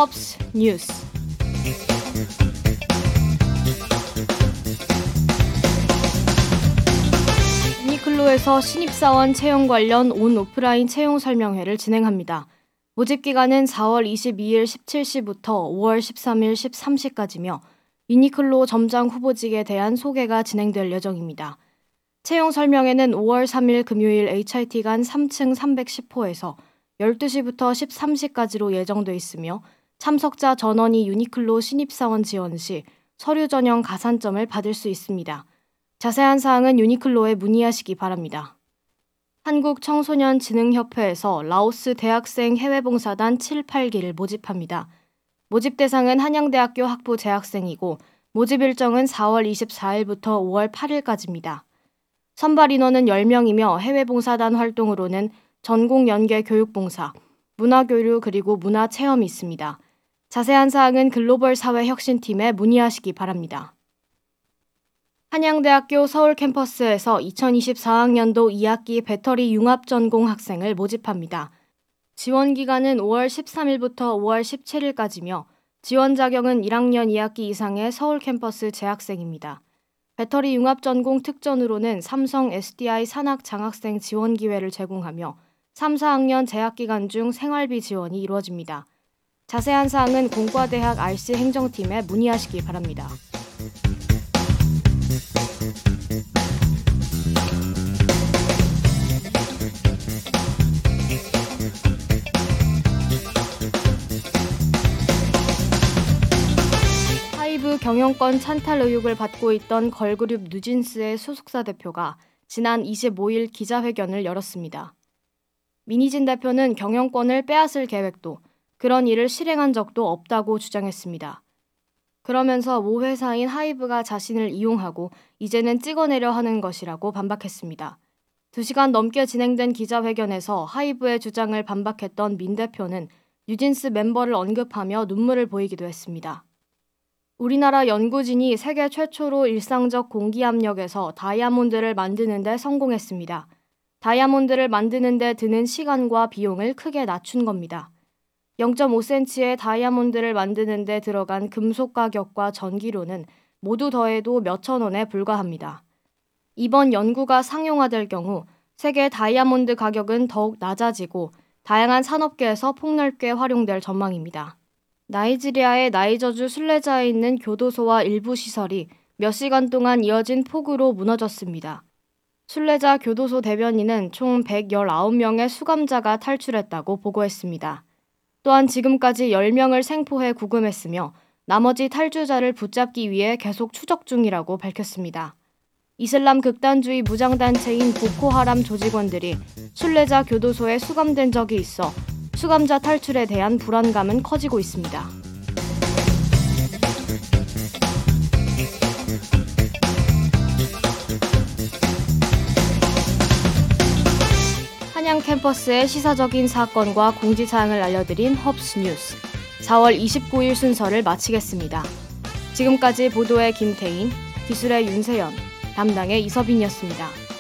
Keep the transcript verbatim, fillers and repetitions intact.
헙스 뉴스. 유니클로에서 신입사원 채용 관련 온 오프라인 채용 설명회를 진행합니다. 모집기간은 사월 이십이일 십칠 시부터 오월 십삼일 십삼 시까지며 유니클로 점장 후보직에 대한 소개가 진행될 예정입니다. 채용 설명회는 오월 삼일 금요일 에이치아이티관 삼 층 삼백십 호에서 열두 시부터 십삼 시까지로 예정돼 있으며 참석자 전원이 유니클로 신입사원 지원 시 서류 전형 가산점을 받을 수 있습니다. 자세한 사항은 유니클로에 문의하시기 바랍니다. 한국청소년진흥협회에서 라오스 대학생 해외봉사단 칠, 팔기를 모집합니다. 모집 대상은 한양대학교 학부 재학생이고 모집 일정은 사월 이십사일부터 오월 팔일까지입니다. 선발 인원은 열 명이며 해외봉사단 활동으로는 전공연계 교육봉사, 문화교류 그리고 문화체험이 있습니다. 자세한 사항은 글로벌 사회혁신팀에 문의하시기 바랍니다. 한양대학교 서울 캠퍼스에서 이천이십사학년도 이 학기 배터리 융합 전공 학생을 모집합니다. 지원 기간은 오월 십삼일부터 오월 십칠일까지며 지원 자격은 일 학년 이 학기 이상의 서울 캠퍼스 재학생입니다. 배터리 융합 전공 특전으로는 삼성 에스디아이 산학 장학생 지원 기회를 제공하며 삼, 사학년 재학 기간 중 생활비 지원이 이루어집니다. 자세한 사항은 공과대학 알씨 행정팀에 문의하시기 바랍니다. 하이브 경영권 찬탈 의혹을 받고 있던 걸그룹 뉴진스의 소속사 대표가 지난 이십오일 기자회견을 열었습니다. 민희진 대표는 경영권을 빼앗을 계획도 그런 일을 실행한 적도 없다고 주장했습니다. 그러면서 모 회사인 하이브가 자신을 이용하고 이제는 찍어내려 하는 것이라고 반박했습니다. 두 시간 넘게 진행된 기자회견에서 하이브의 주장을 반박했던 민 대표는 뉴진스 멤버를 언급하며 눈물을 보이기도 했습니다. 우리나라 연구진이 세계 최초로 일상적 공기압력에서 다이아몬드를 만드는 데 성공했습니다. 다이아몬드를 만드는 데 드는 시간과 비용을 크게 낮춘 겁니다. 영 점 오 센티미터의 다이아몬드를 만드는 데 들어간 금속 가격과 전기료는 모두 더해도 몇천 원에 불과합니다. 이번 연구가 상용화될 경우 세계 다이아몬드 가격은 더욱 낮아지고 다양한 산업계에서 폭넓게 활용될 전망입니다. 나이지리아의 나이저주 순례자에 있는 교도소와 일부 시설이 몇 시간 동안 이어진 폭우로 무너졌습니다. 순례자 교도소 대변인은 총 백십구 명의 수감자가 탈출했다고 보고했습니다. 또한 지금까지 열 명을 생포해 구금했으며 나머지 탈주자를 붙잡기 위해 계속 추적 중이라고 밝혔습니다. 이슬람 극단주의 무장단체인 보코하람 조직원들이 순례자 교도소에 수감된 적이 있어 수감자 탈출에 대한 불안감은 커지고 있습니다. 한양 캠퍼스의 시사적인 사건과 공지사항을 알려드린 헙스 뉴스 사월 이십구일 순서를 마치겠습니다. 지금까지 보도의 김태인, 기술의 윤세연, 담당의 이서빈이었습니다.